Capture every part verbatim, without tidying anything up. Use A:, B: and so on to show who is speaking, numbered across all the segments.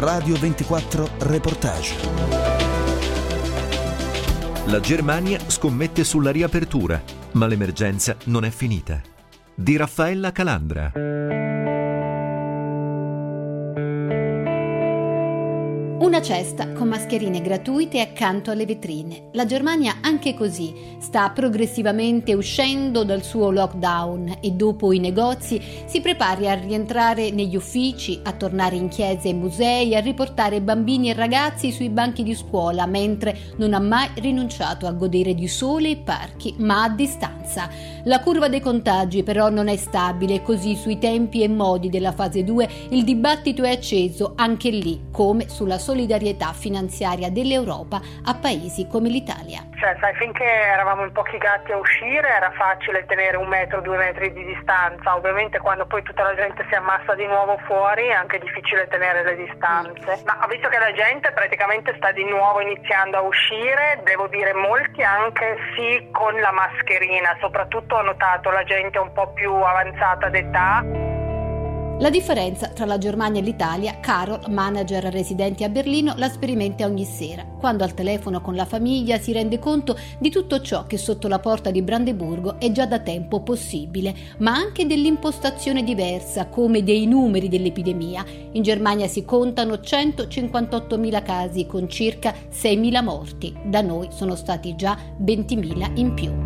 A: Radio ventiquattro Reportage.
B: La Germania scommette sulla riapertura, ma l'emergenza non è finita. Di Raffaella Calandra.
C: Una cesta con mascherine gratuite accanto alle vetrine. La Germania anche così sta progressivamente uscendo dal suo lockdown e dopo i negozi si prepara a rientrare negli uffici, a tornare in chiese e musei, a riportare bambini e ragazzi sui banchi di scuola, mentre non ha mai rinunciato a godere di sole e parchi, ma a distanza. La curva dei contagi però non è stabile, così sui tempi e modi della fase due il dibattito è acceso anche lì, come sulla solidarietà finanziaria dell'Europa a paesi come l'Italia.
D: Cioè, sai, finché eravamo in pochi gatti a uscire era facile tenere un metro, due metri di distanza. Ovviamente quando poi tutta la gente si ammassa di nuovo fuori è anche difficile tenere le distanze. Ma ho visto che la gente praticamente sta di nuovo iniziando a uscire, devo dire molti anche sì con la mascherina, soprattutto ho notato la gente un po' più avanzata d'età.
C: La differenza tra la Germania e l'Italia, Carol, manager residente a Berlino, la sperimenta ogni sera. Quando al telefono con la famiglia si rende conto di tutto ciò che sotto la porta di Brandeburgo è già da tempo possibile, ma anche dell'impostazione diversa, come dei numeri dell'epidemia. In Germania si contano centocinquantottomila casi con circa seimila morti. Da noi sono stati già ventimila in più.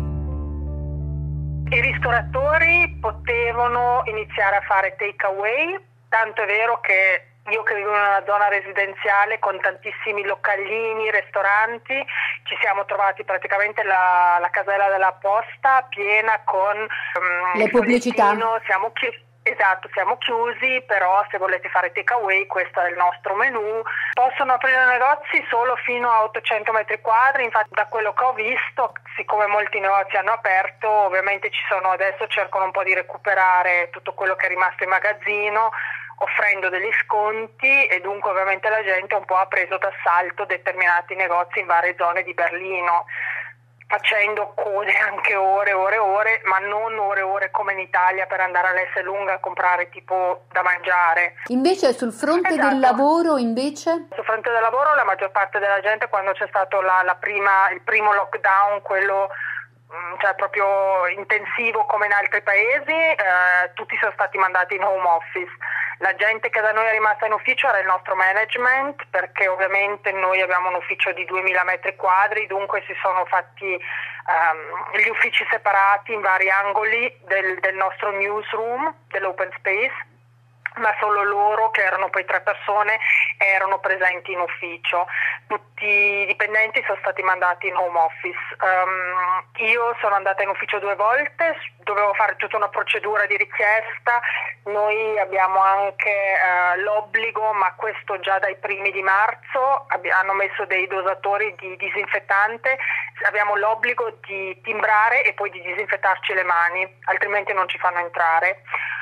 D: I ristoratori potevano iniziare a fare take away, tanto è vero che io che vivo in una zona residenziale con tantissimi localini, ristoranti, ci siamo trovati praticamente la, la casella della posta piena con um,
C: le pubblicità.
D: Siamo chiusi. Esatto, siamo chiusi, però se volete fare take away questo è il nostro menù. Possono aprire negozi solo fino a ottocento metri quadri, infatti da quello che ho visto, siccome molti negozi hanno aperto, ovviamente ci sono adesso cercano un po' di recuperare tutto quello che è rimasto in magazzino, offrendo degli sconti e dunque ovviamente la gente un po' ha preso d'assalto determinati negozi in varie zone di Berlino, facendo code anche ore e ore e ore, ma non ore e ore come in Italia per andare all'Esselunga a comprare tipo da mangiare.
C: Invece sul fronte esatto. del lavoro invece?
D: Sul fronte del lavoro la maggior parte della gente quando c'è stato la, la prima, il primo lockdown, quello cioè proprio intensivo come in altri paesi, eh, tutti sono stati mandati in home office. La gente che da noi è rimasta in ufficio era il nostro management, perché ovviamente noi abbiamo un ufficio di duemila metri quadri, dunque si sono fatti um, gli uffici separati in vari angoli del, del nostro newsroom, dell'open space, ma solo loro, che erano poi tre persone, erano presenti in ufficio. Tutti i dipendenti sono stati mandati in home office. Um, io sono andata in ufficio due volte, dovevo fare tutta una procedura di richiesta. Noi abbiamo anche uh, l'obbligo, ma questo già dai primi di marzo, abbi- hanno messo dei dosatori di disinfettante, abbiamo l'obbligo di timbrare e poi di disinfettarci le mani, altrimenti non ci fanno entrare.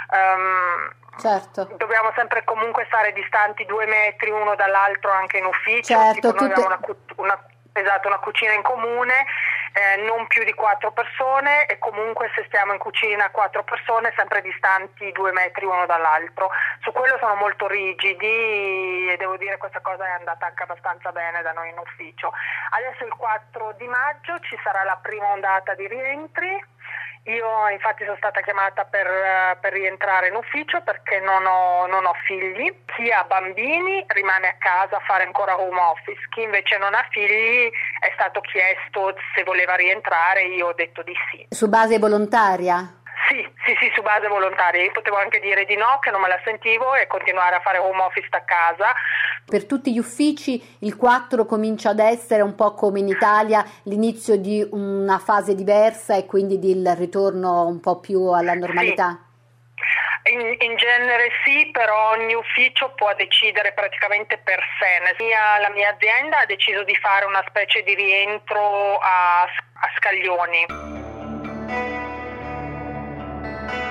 D: Um,
C: Certo.
D: Dobbiamo sempre comunque stare distanti due metri uno dall'altro anche in ufficio.
C: Certo,
D: tipo noi
C: tutte...
D: abbiamo una, cu- una, esatto, una cucina in comune, eh, non più di quattro persone e comunque se stiamo in cucina quattro persone sempre distanti due metri uno dall'altro. Su quello sono molto rigidi e devo dire questa cosa è andata anche abbastanza bene da noi in ufficio. Adesso il quattro di maggio ci sarà la prima ondata di rientri. Io infatti sono stata chiamata per, per rientrare in ufficio perché non ho, non ho figli. Chi ha bambini rimane a casa a fare ancora home office, chi invece non ha figli è stato chiesto se voleva rientrare, io ho detto di sì.
C: Su base volontaria?
D: Sì, sì, sì, su base volontaria. Io potevo anche dire di no, che non me la sentivo e continuare a fare home office da casa.
C: Per tutti gli uffici il quattro comincia ad essere un po' come in Italia l'inizio di una fase diversa e quindi del ritorno un po' più alla normalità?
D: Sì. In, in genere sì, però ogni ufficio può decidere praticamente per sé. La mia, la mia azienda ha deciso di fare una specie di rientro a, a scaglioni.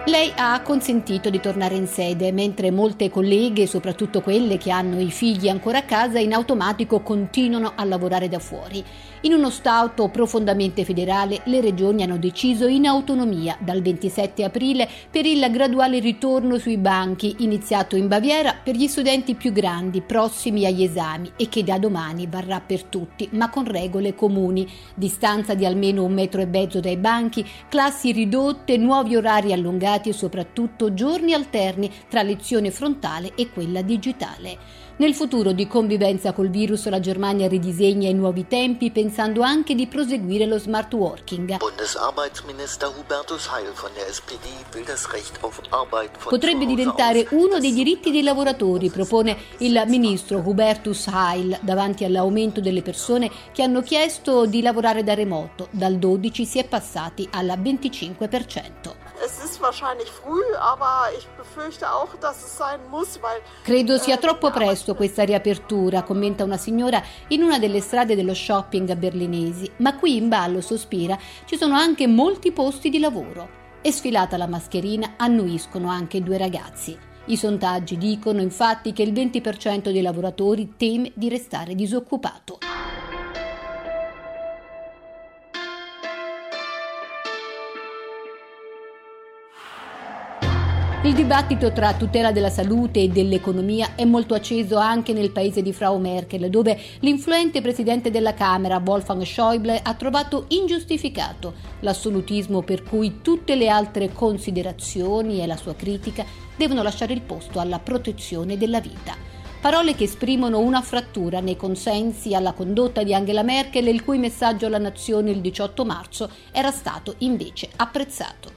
C: Lei ha consentito di tornare in sede, mentre molte colleghe, soprattutto quelle che hanno i figli ancora a casa, in automatico continuano a lavorare da fuori. In uno Stato profondamente federale, le regioni hanno deciso in autonomia dal ventisette aprile per il graduale ritorno sui banchi, iniziato in Baviera per gli studenti più grandi, prossimi agli esami, e che da domani varrà per tutti, ma con regole comuni: distanza di almeno un metro e mezzo dai banchi, classi ridotte, nuovi orari allungati e soprattutto giorni alterni tra lezione frontale e quella digitale. Nel futuro di convivenza col virus la Germania ridisegna i nuovi tempi pensando anche di proseguire lo smart working.
E: Bundesarbeitsminister Hubertus Heil von der S P D will das Recht auf Arbeit von
C: Potrebbe diventare uno dei diritti dei lavoratori, propone il ministro Hubertus Heil davanti all'aumento delle persone che hanno chiesto di lavorare da remoto. Dal dodici si è passati al venticinque per cento. Credo sia troppo presto questa riapertura, commenta una signora in una delle strade dello shopping berlinesi, ma qui in ballo, sospira, ci sono anche molti posti di lavoro. E sfilata la mascherina annuiscono anche due ragazzi. I sondaggi dicono infatti che il venti per cento dei lavoratori teme di restare disoccupato. Il dibattito tra tutela della salute e dell'economia è molto acceso anche nel paese di Frau Merkel, dove l'influente presidente della Camera, Wolfgang Schäuble, ha trovato ingiustificato l'assolutismo per cui tutte le altre considerazioni e la sua critica devono lasciare il posto alla protezione della vita. Parole che esprimono una frattura nei consensi alla condotta di Angela Merkel, il cui messaggio alla nazione il diciotto marzo era stato invece apprezzato.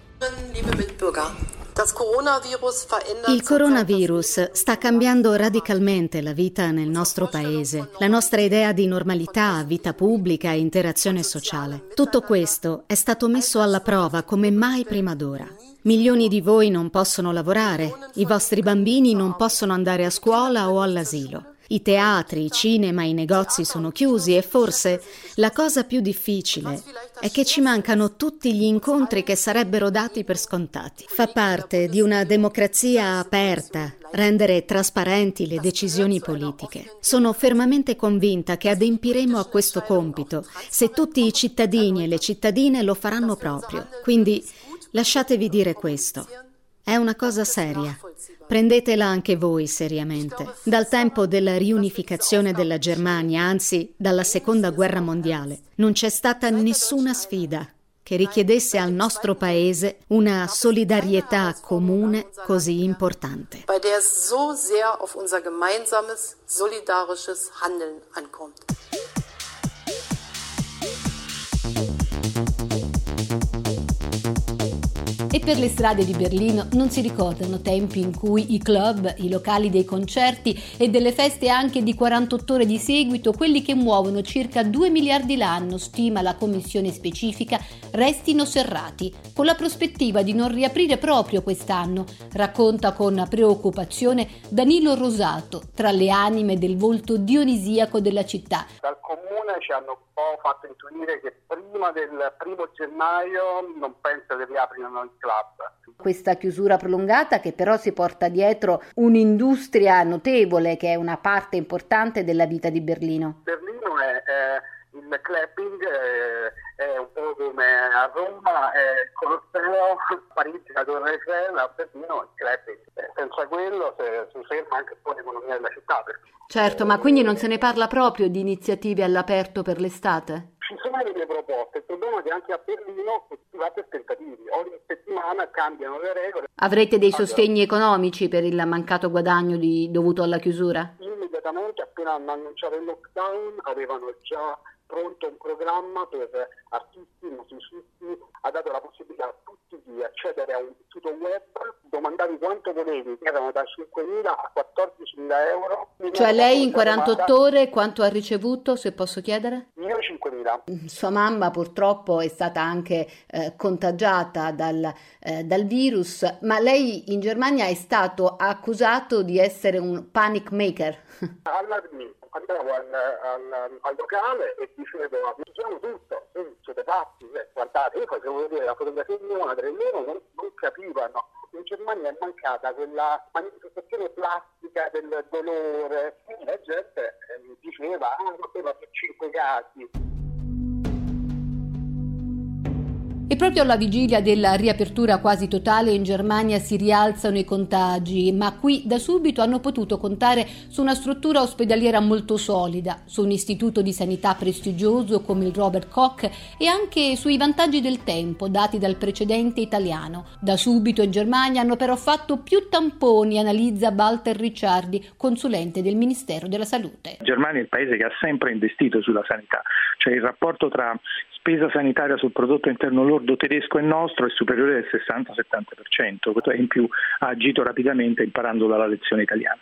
F: Il coronavirus sta cambiando radicalmente la vita nel nostro paese, la nostra idea di normalità, vita pubblica e interazione sociale. Tutto questo è stato messo alla prova come mai prima d'ora. Milioni di voi non possono lavorare, i vostri bambini non possono andare a scuola o all'asilo. I teatri, i cinema, i negozi sono chiusi e forse la cosa più difficile è che ci mancano tutti gli incontri che sarebbero dati per scontati. Fa parte di una democrazia aperta rendere trasparenti le decisioni politiche. Sono fermamente convinta che adempiremo a questo compito se tutti i cittadini e le cittadine lo faranno proprio. Quindi lasciatevi dire questo. È una cosa seria. Prendetela anche voi seriamente. Dal tempo della riunificazione della Germania, anzi dalla Seconda Guerra Mondiale, non c'è stata nessuna sfida che richiedesse al nostro paese una solidarietà comune così importante.
G: Bei der es so sehr auf unser gemeinsames, solidarisches Handeln ankommt.
C: E per le strade di Berlino non si ricordano tempi in cui i club, i locali dei concerti e delle feste anche di quarantotto ore di seguito, quelli che muovono circa due miliardi l'anno, stima la commissione specifica, restino serrati, con la prospettiva di non riaprire proprio quest'anno, racconta con preoccupazione Danilo Rosato, tra le anime del volto dionisiaco della città.
H: Dal comune ci hanno un po' fatto intuire che prima del primo gennaio non penso che riaprino il club.
C: Questa chiusura prolungata che però si porta dietro un'industria notevole che è una parte importante della vita di Berlino.
H: Berlino è, è il clubbing, è, è un po' come a Roma, è il Colosseo, Parigi, la Torre Eiffel, a Berlino il clubbing. Senza quello si ferma anche un po' l'economia della città. Perché,
C: certo, ma quindi non se ne parla proprio di iniziative all'aperto per l'estate?
H: Ci sono delle proposte, il problema è che anche a Berlino si va per tentativi, ogni settimana cambiano le regole.
C: Avrete dei sostegni economici per il mancato guadagno di, dovuto alla chiusura?
H: Immediatamente, appena hanno annunciato il lockdown, avevano già pronto un programma per artisti, musicisti, ha dato la possibilità a tutti di accedere a un sito web, domandavi quanto volevi, che erano da cinquemila a quattordicimila euro.
C: Cioè lei in quarantotto ore quanto ha ricevuto, se posso chiedere?
H: Io cinquemila.
C: Sua mamma purtroppo è stata anche eh, contagiata dal, eh, dal virus, ma lei in Germania è stato accusato di essere un panic maker.
H: Allarmista. andavo al, al, al locale e dicevo, diciamo tutto, siete fatti, eh, guardate, io facevo vedere la fotografia di mia madre e loro non, non capivano. In Germania è mancata quella manifestazione plastica del dolore, e la gente eh, diceva, ah, ma poi per cinque casi.
C: E proprio alla vigilia della riapertura quasi totale in Germania si rialzano i contagi, ma qui da subito hanno potuto contare su una struttura ospedaliera molto solida, su un istituto di sanità prestigioso come il Robert Koch e anche sui vantaggi del tempo dati dal precedente italiano. Da subito in Germania hanno però fatto più tamponi, analizza Walter Ricciardi, consulente del Ministero della Salute.
I: La Germania è il paese che ha sempre investito sulla sanità, cioè il rapporto tra spesa sanitaria sul prodotto interno lordo tedesco e nostro è superiore del sessanta settanta per cento, e in più ha agito rapidamente imparando dalla lezione italiana.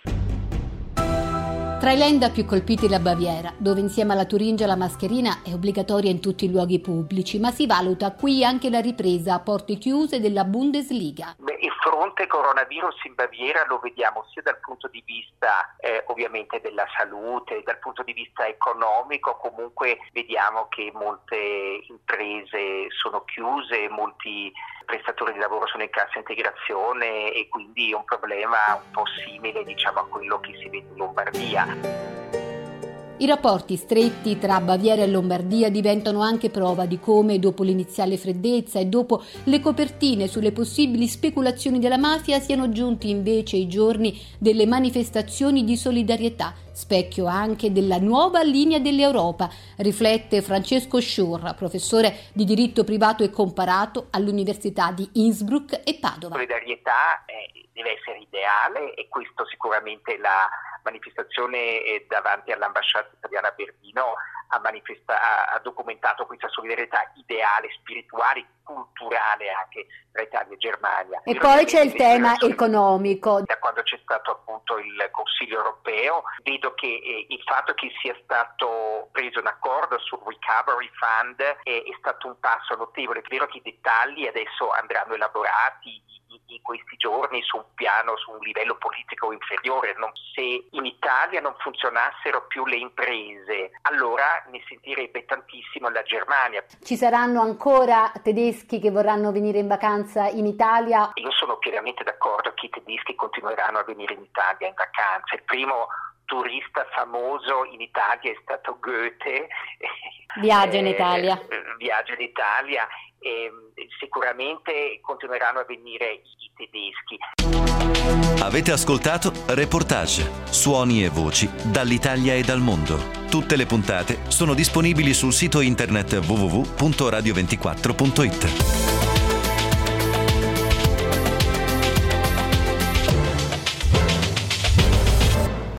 C: Tra i land più colpiti la Baviera, dove insieme alla Turingia la mascherina è obbligatoria in tutti i luoghi pubblici, ma si valuta qui anche la ripresa a porte chiuse della Bundesliga.
J: Beh, il fronte coronavirus in Baviera lo vediamo sia dal punto di vista eh, ovviamente della salute, dal punto di vista economico, comunque vediamo che molte imprese sono chiuse, molti prestatori di lavoro sono in cassa integrazione e quindi è un problema un po' simile, diciamo, a quello che si vede in Lombardia.
C: I rapporti stretti tra Baviera e Lombardia diventano anche prova di come, dopo l'iniziale freddezza e dopo le copertine sulle possibili speculazioni della mafia, siano giunti invece i giorni delle manifestazioni di solidarietà, specchio anche della nuova linea dell'Europa, riflette Francesco Schur, professore di diritto privato e comparato all'Università di Innsbruck e Padova.
J: Solidarietà eh, deve essere ideale e questo sicuramente la manifestazione eh, davanti all'ambasciata italiana a Berlino ha, manifesta- ha, ha documentato questa solidarietà ideale, spirituale, culturale anche tra Italia e Germania.
C: E poi c'è il tema economico.
J: Da quando c'è stato appunto il Consiglio europeo, vedo che eh, il fatto che sia stato preso un accordo sul Recovery Fund eh, è stato un passo notevole. È vero che i dettagli adesso andranno elaborati in questi giorni su un piano, su un livello politico inferiore. Non, se in Italia non funzionassero più le imprese, allora ne sentirebbe tantissimo la Germania.
C: Ci saranno ancora tedeschi che vorranno venire in vacanza in Italia?
J: Io sono pienamente d'accordo che i tedeschi continueranno a venire in Italia in vacanza. Il primo turista famoso in Italia è stato Goethe.
C: Viaggia in Italia.
J: Eh, viaggia in Italia. E sicuramente continueranno a venire i tedeschi.
B: Avete ascoltato Reportage, suoni e voci dall'Italia e dal mondo. Tutte le puntate sono disponibili sul sito internet w w w punto radio ventiquattro punto it.